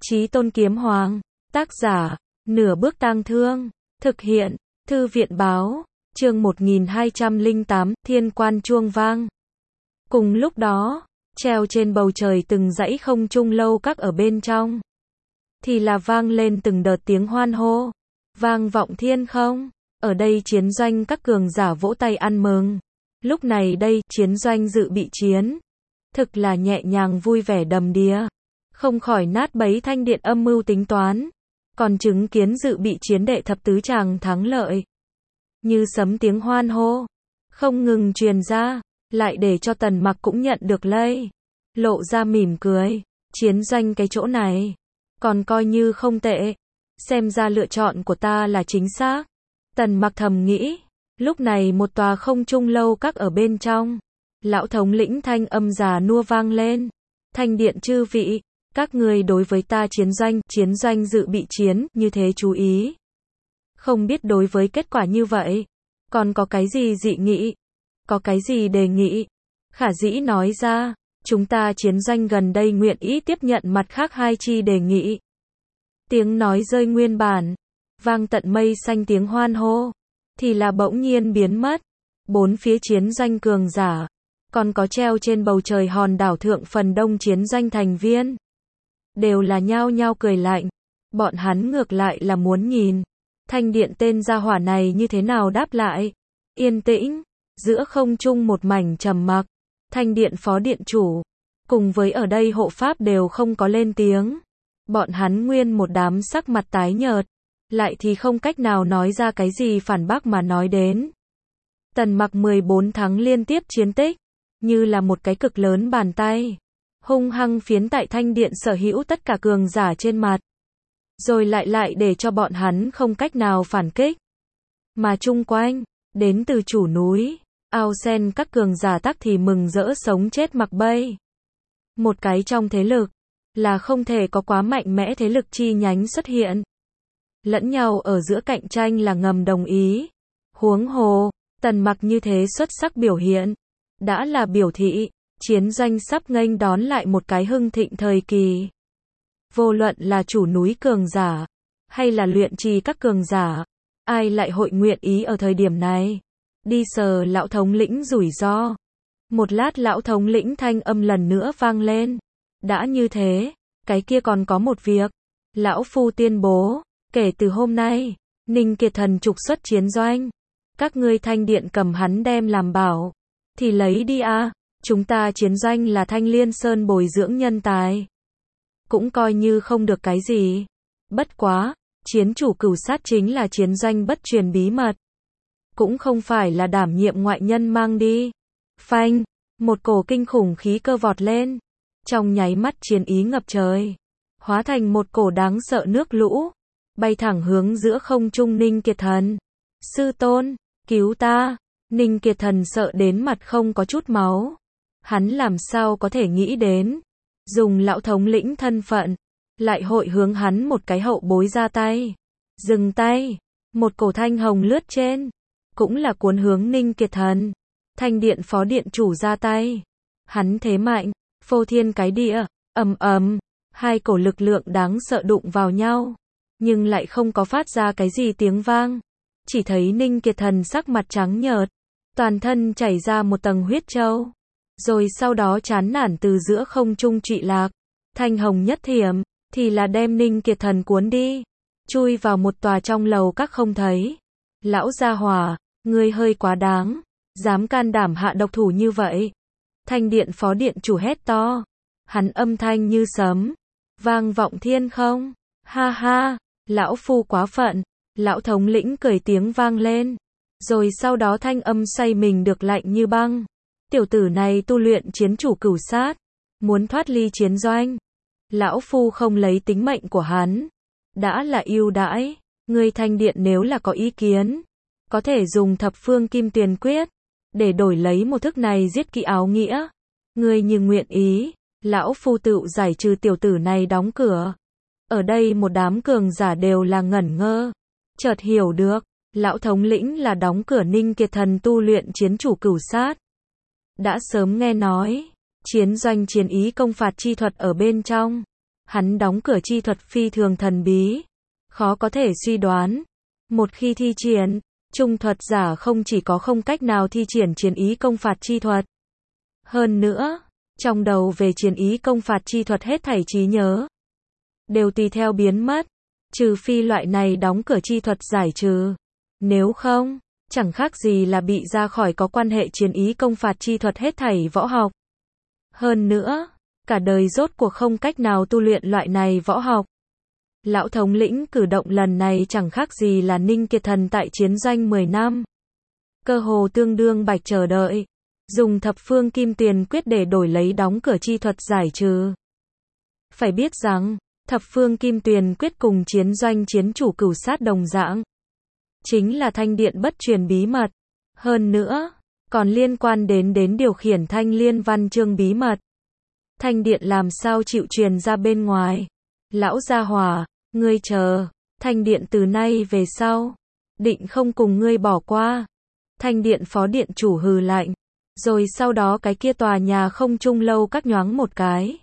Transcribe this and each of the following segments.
Chí Tôn Kiếm Hoàng, tác giả, Nửa Bước Tang Thương, thực hiện, Thư viện báo, chương 1208, Thiên Quan chuông vang. Cùng lúc đó, treo trên bầu trời từng dãy không trung lâu các ở bên trong, thì là vang lên từng đợt tiếng hoan hô, vang vọng thiên không. Ở đây chiến doanh các cường giả vỗ tay ăn mừng. Lúc này đây, chiến doanh dự bị chiến, thực là nhẹ nhàng vui vẻ đầm đìa, không khỏi nát bấy thanh điện âm mưu tính toán, còn chứng kiến dự bị chiến đệ thập tứ tràng thắng lợi. Như sấm tiếng hoan hô, không ngừng truyền ra, lại để cho Tần Mặc cũng nhận được lây, lộ ra mỉm cười, chiến doanh cái chỗ này, còn coi như không tệ, xem ra lựa chọn của ta là chính xác. Tần Mặc thầm nghĩ, lúc này một tòa không trung lâu các ở bên trong, lão thống lĩnh thanh âm già nua vang lên, thanh điện chư vị, các người đối với ta chiến doanh dự bị chiến, như thế chú ý. Không biết đối với kết quả như vậy, còn có cái gì dị nghị, có cái gì đề nghị, khả dĩ nói ra, chúng ta chiến doanh gần đây nguyện ý tiếp nhận mặt khác hai chi đề nghị. Tiếng nói rơi nguyên bản, vang tận mây xanh tiếng hoan hô, thì là bỗng nhiên biến mất. Bốn phía chiến doanh cường giả, còn có treo trên bầu trời hòn đảo thượng phần đông chiến doanh thành viên, đều là nhao nhao cười lạnh. Bọn hắn ngược lại là muốn nhìn, thanh điện tên gia hỏa này như thế nào đáp lại. Yên tĩnh, giữa không trung một mảnh trầm mặc, thanh điện phó điện chủ, cùng với ở đây hộ pháp đều không có lên tiếng. Bọn hắn nguyên một đám sắc mặt tái nhợt, lại thì không cách nào nói ra cái gì phản bác mà nói đến. Tần Mặc 14 tháng liên tiếp chiến tích, như là một cái cực lớn bàn tay, hung hăng phiến tại thanh điện sở hữu tất cả cường giả trên mặt. Rồi lại để cho bọn hắn không cách nào phản kích. Mà chung quanh, đến từ chủ núi, ao sen các cường giả tắc thì mừng rỡ sống chết mặc bay. Một cái trong thế lực, là không thể có quá mạnh mẽ thế lực chi nhánh xuất hiện. Lẫn nhau ở giữa cạnh tranh là ngầm đồng ý. Huống hồ, Tần Mặc như thế xuất sắc biểu hiện, đã là biểu thị, chiến doanh sắp nghênh đón lại một cái hưng thịnh thời kỳ. Vô luận là chủ núi cường giả, hay là luyện trì các cường giả, ai lại hội nguyện ý ở thời điểm này đi sờ lão thống lĩnh rủi ro. Một lát lão thống lĩnh thanh âm lần nữa vang lên. Đã như thế, cái kia còn có một việc. Lão phu tuyên bố, kể từ hôm nay, Ninh Kiệt Thần trục xuất chiến doanh. Các ngươi thanh điện cầm hắn đem làm bảo, thì lấy đi a. Chúng ta chiến doanh là Thanh Liên Sơn bồi dưỡng nhân tài, cũng coi như không được cái gì. Bất quá, chiến chủ cửu sát chính là chiến doanh bất truyền bí mật, cũng không phải là đảm nhiệm ngoại nhân mang đi. Phanh, một cổ kinh khủng khí cơ vọt lên, trong nháy mắt chiến ý ngập trời, hóa thành một cổ đáng sợ nước lũ, bay thẳng hướng giữa không trung Ninh Kiệt Thần. Sư tôn, cứu ta! Ninh Kiệt Thần sợ đến mặt không có chút máu. Hắn làm sao có thể nghĩ đến, dùng lão thống lĩnh thân phận, lại hội hướng hắn một cái hậu bối ra tay. Dừng tay, một cổ thanh hồng lướt trên, cũng là cuốn hướng Ninh Kiệt Thần. Thanh điện phó điện chủ ra tay. Hắn thế mạnh, phô thiên cái địa, ầm ầm, hai cổ lực lượng đáng sợ đụng vào nhau, nhưng lại không có phát ra cái gì tiếng vang. Chỉ thấy Ninh Kiệt Thần sắc mặt trắng nhợt, toàn thân chảy ra một tầng huyết châu, rồi sau đó chán nản từ giữa không trung trụy lạc. Thanh hồng nhất thiểm, thì là đem Ninh Kiệt Thần cuốn đi, chui vào một tòa trong lầu các không thấy. Lão gia hỏa, ngươi hơi quá đáng, dám can đảm hạ độc thủ như vậy. Thanh điện phó điện chủ hét to, hắn âm thanh như sấm, vang vọng thiên không. Ha ha, lão phu quá phận. Lão thống lĩnh cười tiếng vang lên, rồi sau đó thanh âm say mình được lạnh như băng. Tiểu tử này tu luyện chiến chủ cửu sát, muốn thoát ly chiến doanh. Lão phu không lấy tính mệnh của hắn, đã là ưu đãi. Ngươi thanh điện nếu là có ý kiến, có thể dùng thập phương kim tuyền quyết, để đổi lấy một thức này giết kỵ áo nghĩa. Ngươi như nguyện ý, lão phu tự giải trừ tiểu tử này đóng cửa. Ở đây một đám cường giả đều là ngẩn ngơ, chợt hiểu được, lão thống lĩnh là đóng cửa Ninh Kiệt Thần tu luyện chiến chủ cửu sát. Đã sớm nghe nói, chiến doanh chiến ý công phạt chi thuật ở bên trong, Hắn đóng cửa chi thuật phi thường thần bí, khó có thể suy đoán. Một khi thi triển, trung thuật giả không chỉ có không cách nào thi triển chiến ý công phạt chi thuật. Hơn nữa, trong đầu về chiến ý công phạt chi thuật hết thảy trí nhớ đều tùy theo biến mất, trừ phi loại này đóng cửa chi thuật giải trừ. Nếu không, chẳng khác gì là bị ra khỏi có quan hệ chiến ý công phạt chi thuật hết thảy võ học. Hơn nữa, cả đời rốt cuộc không cách nào tu luyện loại này võ học. Lão thống lĩnh cử động lần này chẳng khác gì là Ninh Kiệt Thần tại chiến doanh 10 năm. Cơ hồ tương đương Bạch chờ đợi. Dùng thập phương kim tuyền quyết để đổi lấy đóng cửa chi thuật giải trừ. Phải biết rằng, thập phương kim tuyền quyết cùng chiến doanh chiến chủ cửu sát đồng dạng. Chính là thanh điện bất truyền bí mật. Hơn nữa, còn liên quan đến điều khiển thanh liên văn chương bí mật. Thanh điện làm sao chịu truyền ra bên ngoài. Lão gia hỏa, ngươi chờ, thanh điện từ nay về sau, định không cùng ngươi bỏ qua. Thanh điện phó điện chủ hừ lạnh. Rồi sau đó cái kia tòa nhà không trung lâu các nhoáng một cái.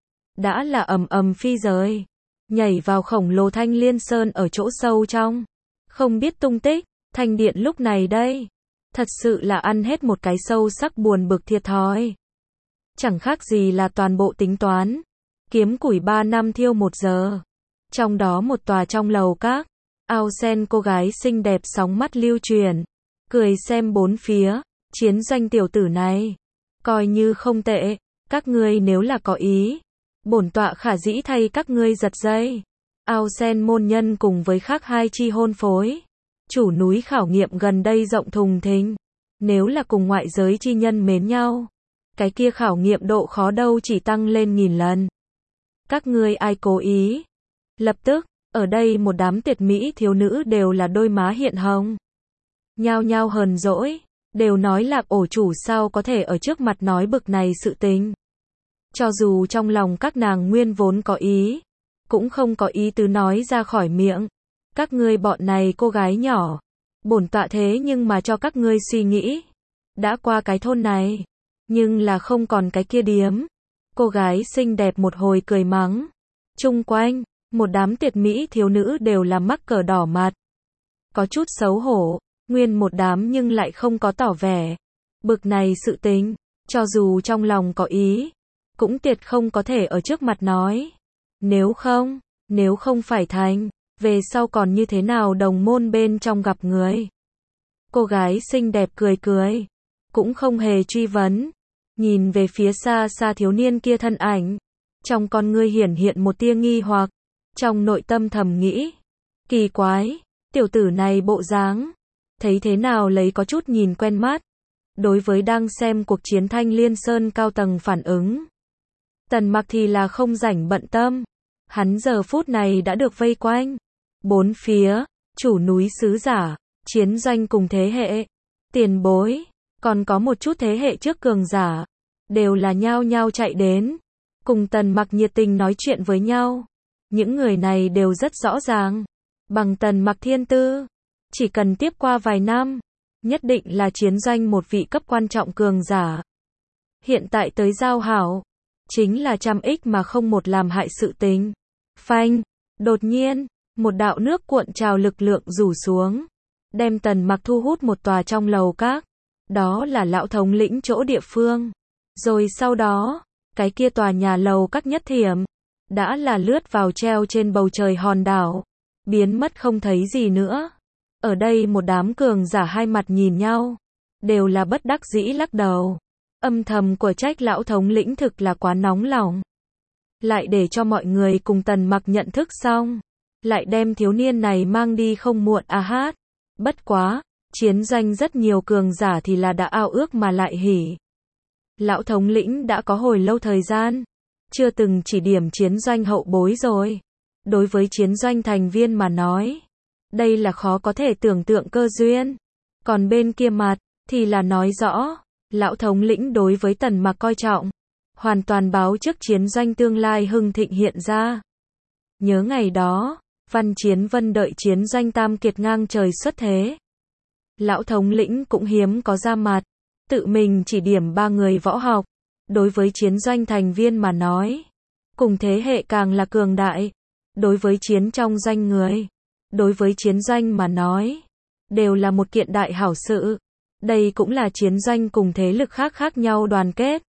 Đã là ầm ầm phi rời. Nhảy vào khổng lồ thanh liên sơn ở chỗ sâu trong. Không biết tung tích, thanh điện lúc này đây. Thật sự là ăn hết một cái sâu sắc buồn bực thiệt thòi. Chẳng khác gì là toàn bộ tính toán. Kiếm củi 3 năm thiêu 1 giờ. Trong đó một tòa trong lầu các. Ao sen cô gái xinh đẹp sóng mắt lưu truyền. Cười xem bốn phía. Chiến doanh tiểu tử này. Coi như không tệ. Các ngươi nếu là có ý. Bổn tọa khả dĩ thay các ngươi giật dây. Ao sen môn nhân cùng với khác hai chi hôn phối. Chủ núi khảo nghiệm gần đây rộng thùng thình. Nếu là cùng ngoại giới chi nhân mến nhau. Cái kia khảo nghiệm độ khó đâu chỉ tăng lên 1000 lần. Các ngươi ai cố ý. Lập tức, ở đây một đám tuyệt mỹ thiếu nữ đều là đôi má hiện hồng. Nhao nhao hờn dỗi. Đều nói Lạc ổ chủ sao có thể ở trước mặt nói bực này sự tình. Cho dù trong lòng các nàng nguyên vốn có ý, cũng không có ý tứ nói ra khỏi miệng. Các ngươi bọn này cô gái nhỏ, bổn tọa thế nhưng mà cho các ngươi suy nghĩ. Đã qua cái thôn này, nhưng là không còn cái kia điếm. Cô gái xinh đẹp một hồi cười mắng. Chung quanh, một đám tuyệt mỹ thiếu nữ đều là mắc cỡ đỏ mặt. Có chút xấu hổ. Nguyên một đám nhưng lại không có tỏ vẻ. Bực này sự tình, cho dù trong lòng có ý, cũng tuyệt không có thể ở trước mặt nói. Nếu không phải thành, về sau còn như thế nào đồng môn bên trong gặp người. Cô gái xinh đẹp cười cười, cũng không hề truy vấn. Nhìn về phía xa xa thiếu niên kia thân ảnh. Trong con ngươi hiển hiện một tia nghi hoặc. Trong nội tâm thầm nghĩ. Kỳ quái, tiểu tử này bộ dáng. Thấy thế nào lấy có chút nhìn quen mắt. Đối với đang xem cuộc chiến Thanh Liên Sơn cao tầng phản ứng. Tần Mặc thì là không rảnh bận tâm. Hắn giờ phút này đã được vây quanh. Bốn phía, chủ núi sứ giả, chiến doanh cùng thế hệ, tiền bối, còn có một chút thế hệ trước cường giả. Đều là nhao nhao chạy đến. Cùng Tần Mặc nhiệt tình nói chuyện với nhau. Những người này đều rất rõ ràng. Bằng Tần Mặc thiên tư. Chỉ cần tiếp qua vài năm, nhất định là chiến doanh một vị cấp quan trọng cường giả. Hiện tại tới giao hảo, chính là trăm ích mà không một làm hại sự tình. Phanh, đột nhiên, một đạo nước cuộn trào lực lượng rủ xuống, đem Tần Mặc thu hút một tòa trong lầu các. Đó là lão thống lĩnh chỗ địa phương. Rồi sau đó, cái kia tòa nhà lầu các nhất thiểm, đã là lướt vào treo trên bầu trời hòn đảo, biến mất không thấy gì nữa. Ở đây một đám cường giả hai mặt nhìn nhau, đều là bất đắc dĩ lắc đầu. Âm thầm của trách lão thống lĩnh thực là quá nóng lòng. Lại để cho mọi người cùng Tần Mặc nhận thức xong, lại đem thiếu niên này mang đi không muộn à hát. Bất quá, chiến doanh rất nhiều cường giả thì là đã ao ước mà lại hỉ. Lão thống lĩnh đã có hồi lâu thời gian, chưa từng chỉ điểm chiến doanh hậu bối rồi. Đối với chiến doanh thành viên mà nói, đây là khó có thể tưởng tượng cơ duyên. Còn bên kia mặt, thì là nói rõ, lão thống lĩnh đối với Tần Mặc coi trọng, hoàn toàn báo trước chiến doanh tương lai hưng thịnh hiện ra. Nhớ ngày đó, Văn Chiến Vân đợi chiến doanh tam kiệt ngang trời xuất thế. Lão thống lĩnh cũng hiếm có ra mặt, tự mình chỉ điểm 3 người võ học. Đối với chiến doanh thành viên mà nói, cùng thế hệ càng là cường đại. Đối với chiến trong doanh người, đối với chiến doanh mà nói, đều là một kiện đại hảo sự. Đây cũng là chiến doanh cùng thế lực khác khác nhau đoàn kết.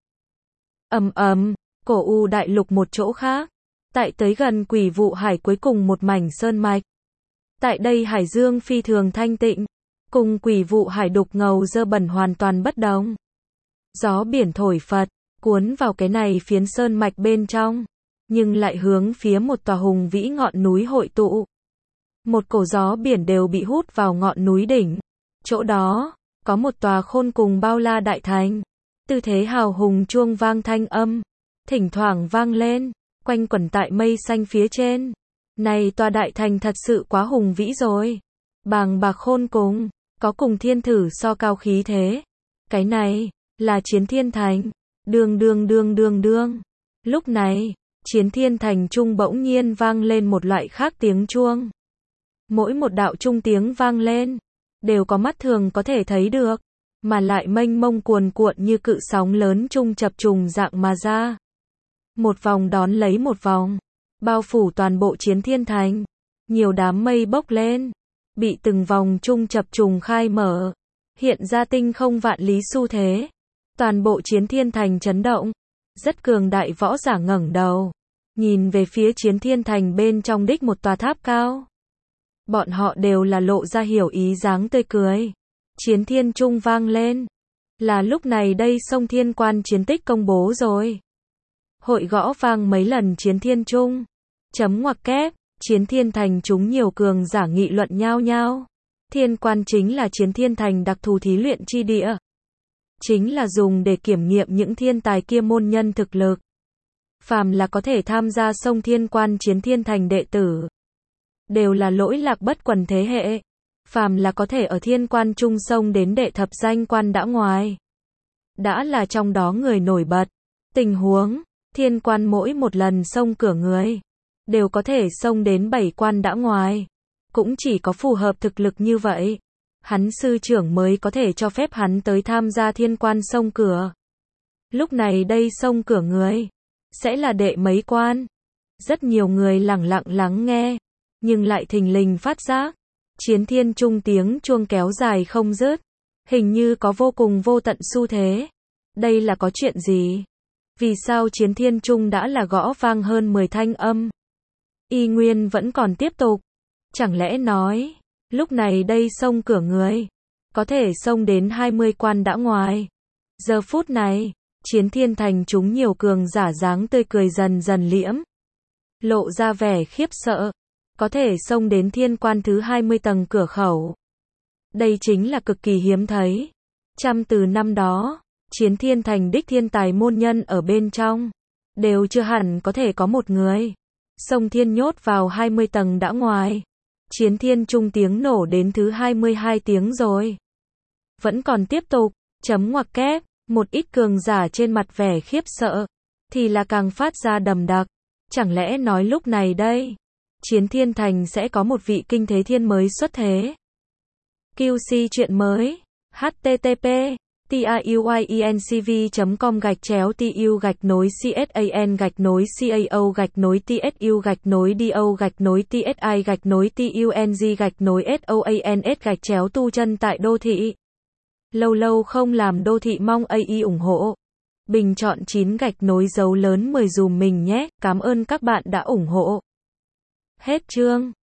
Cổ U đại lục một chỗ khác. Tại tới gần Quỷ Vụ Hải cuối cùng một mảnh sơn mạch. Tại đây hải dương phi thường thanh tịnh, cùng Quỷ Vụ Hải đục ngầu dơ bẩn hoàn toàn bất đồng. Gió biển thổi phật, cuốn vào cái này phiến sơn mạch bên trong, nhưng lại hướng phía một tòa hùng vĩ ngọn núi hội tụ. Một cổ gió biển đều bị hút vào ngọn núi đỉnh. Chỗ đó, có một tòa khôn cùng bao la đại thành. Tư thế hào hùng chuông vang thanh âm, thỉnh thoảng vang lên, quanh quẩn tại mây xanh phía trên. Này tòa đại thành thật sự quá hùng vĩ rồi. Bàng bạc khôn cùng, có cùng thiên thử so cao khí thế. Cái này, là Chiến Thiên Thành. Đương. Lúc này, Chiến Thiên Thành trung bỗng nhiên vang lên một loại khác tiếng chuông. Mỗi một đạo trung tiếng vang lên, đều có mắt thường có thể thấy được, mà lại mênh mông cuồn cuộn như cự sóng lớn trung chập trùng dạng mà ra. Một vòng đón lấy một vòng, bao phủ toàn bộ Chiến Thiên Thành. Nhiều đám mây bốc lên, bị từng vòng trung chập trùng khai mở, hiện ra tinh không vạn lý xu thế. Toàn bộ Chiến Thiên Thành chấn động. Rất cường đại võ giả ngẩng đầu, nhìn về phía Chiến Thiên Thành bên trong đích một tòa tháp cao. Bọn họ đều là lộ ra hiểu ý dáng tươi cười. Chiến Thiên Trung vang lên. Là lúc này đây Sông Thiên Quan chiến tích công bố rồi. Hội gõ vang mấy lần Chiến Thiên Trung. Chấm ngoặc kép, Chiến Thiên Thành chúng nhiều cường giả nghị luận nhao nhao. Thiên Quan chính là Chiến Thiên Thành đặc thù thí luyện chi địa. Chính là dùng để kiểm nghiệm những thiên tài kia môn nhân thực lực. Phàm là có thể tham gia Sông Thiên Quan Chiến Thiên Thành đệ tử, đều là lỗi lạc bất quần thế hệ. Phàm là có thể ở Thiên Quan trung sông đến đệ thập danh quan đã ngoài, đã là trong đó người nổi bật. Tình huống, Thiên Quan mỗi một lần xông cửa người, đều có thể xông đến 7 quan đã ngoài. Cũng chỉ có phù hợp thực lực như vậy, hắn sư trưởng mới có thể cho phép hắn tới tham gia Thiên Quan xông cửa. Lúc này đây xông cửa người, sẽ là đệ mấy quan. Rất nhiều người lẳng lặng lắng nghe, nhưng lại thình lình phát giác, Chiến Thiên Trung tiếng chuông kéo dài không dứt, hình như có vô cùng vô tận xu thế. Đây là có chuyện gì? Vì sao Chiến Thiên Trung đã là gõ vang hơn 10 thanh âm, y nguyên vẫn còn tiếp tục? Chẳng lẽ nói, lúc này đây xông cửa người, có thể xông đến 20 quan đã ngoài? Giờ phút này, Chiến Thiên Thành chúng nhiều cường giả dáng tươi cười dần dần liễm, lộ ra vẻ khiếp sợ. Có thể xông đến Thiên Quan thứ 20 tầng cửa khẩu. Đây chính là cực kỳ hiếm thấy. Từ năm đó, Chiến Thiên Thành đích thiên tài môn nhân ở bên trong, đều chưa hẳn có thể có một người xông thiên nhốt vào 20 tầng đã ngoài. Chiến Thiên Trung tiếng nổ đến thứ 22 tiếng rồi, vẫn còn tiếp tục. Chấm ngoặc kép, một ít cường giả trên mặt vẻ khiếp sợ, thì là càng phát ra đầm đặc. Chẳng lẽ nói lúc này đây, Chiến Thiên Thành sẽ có một vị kinh thế thiên mới xuất thế? QC chuyện mới. http tu chân tại đô thị. Lâu lâu không làm đô thị mong AI ủng hộ. Bình chọn 9 dấu lớn 10 dùm mình nhé. Cảm ơn các bạn đã ủng hộ. Hết chương.